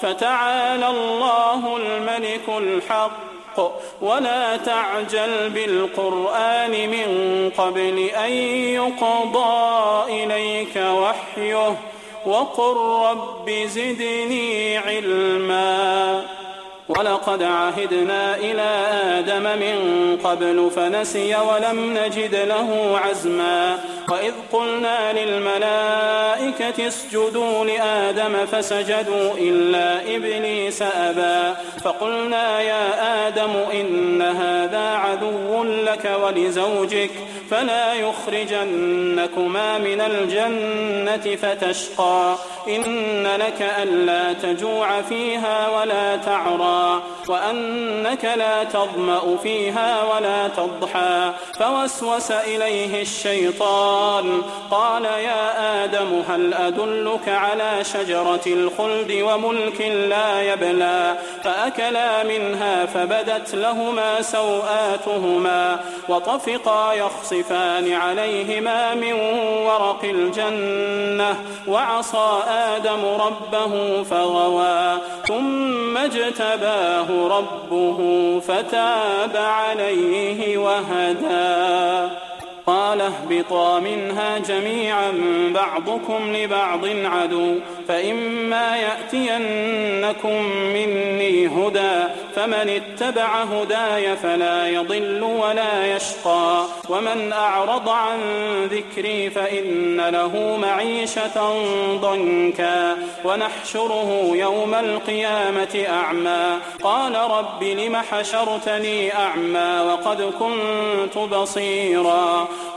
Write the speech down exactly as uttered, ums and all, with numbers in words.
فتعالى الله الملك الحق ولا تعجل بالقرآن من قبل أن يقضى إليك وحيه وقل رب زدني علما ولقد عهدنا إلى آدم من قبل فنسي ولم نجد له عزما وإذ قلنا للملائكة اسجدوا لآدم فسجدوا إلا إبليس أبى فقلنا يا آدم إن هذا عدو لك ولزوجك فلا يخرجنكما من الجنة فتشقى إن لك ألا تجوع فيها ولا تعرى وأنك لا تظمأ فيها ولا تضحى فوسوس إليه الشيطان قال يا آدم هل أدلك على شجرة الخلد وملك لا يبلى فأكلا منها فبدت لهما سوآتهما وطفقا يخصفان عليهما من ورق الجنة وعصى آدم ربه فغوى ثم اجتباه ربه فتاب عليه وهدى قال اهبطا منها جميعا بعضكم لبعض عدو فإما يأتينكم مني هدى فمن اتبع هداي فلا يضل ولا يشقى ومن أعرض عن ذكري فإن له معيشة ضنكا ونحشره يوم القيامة أعمى قال رب لم حشرتني أعمى وقد كنت بصيرا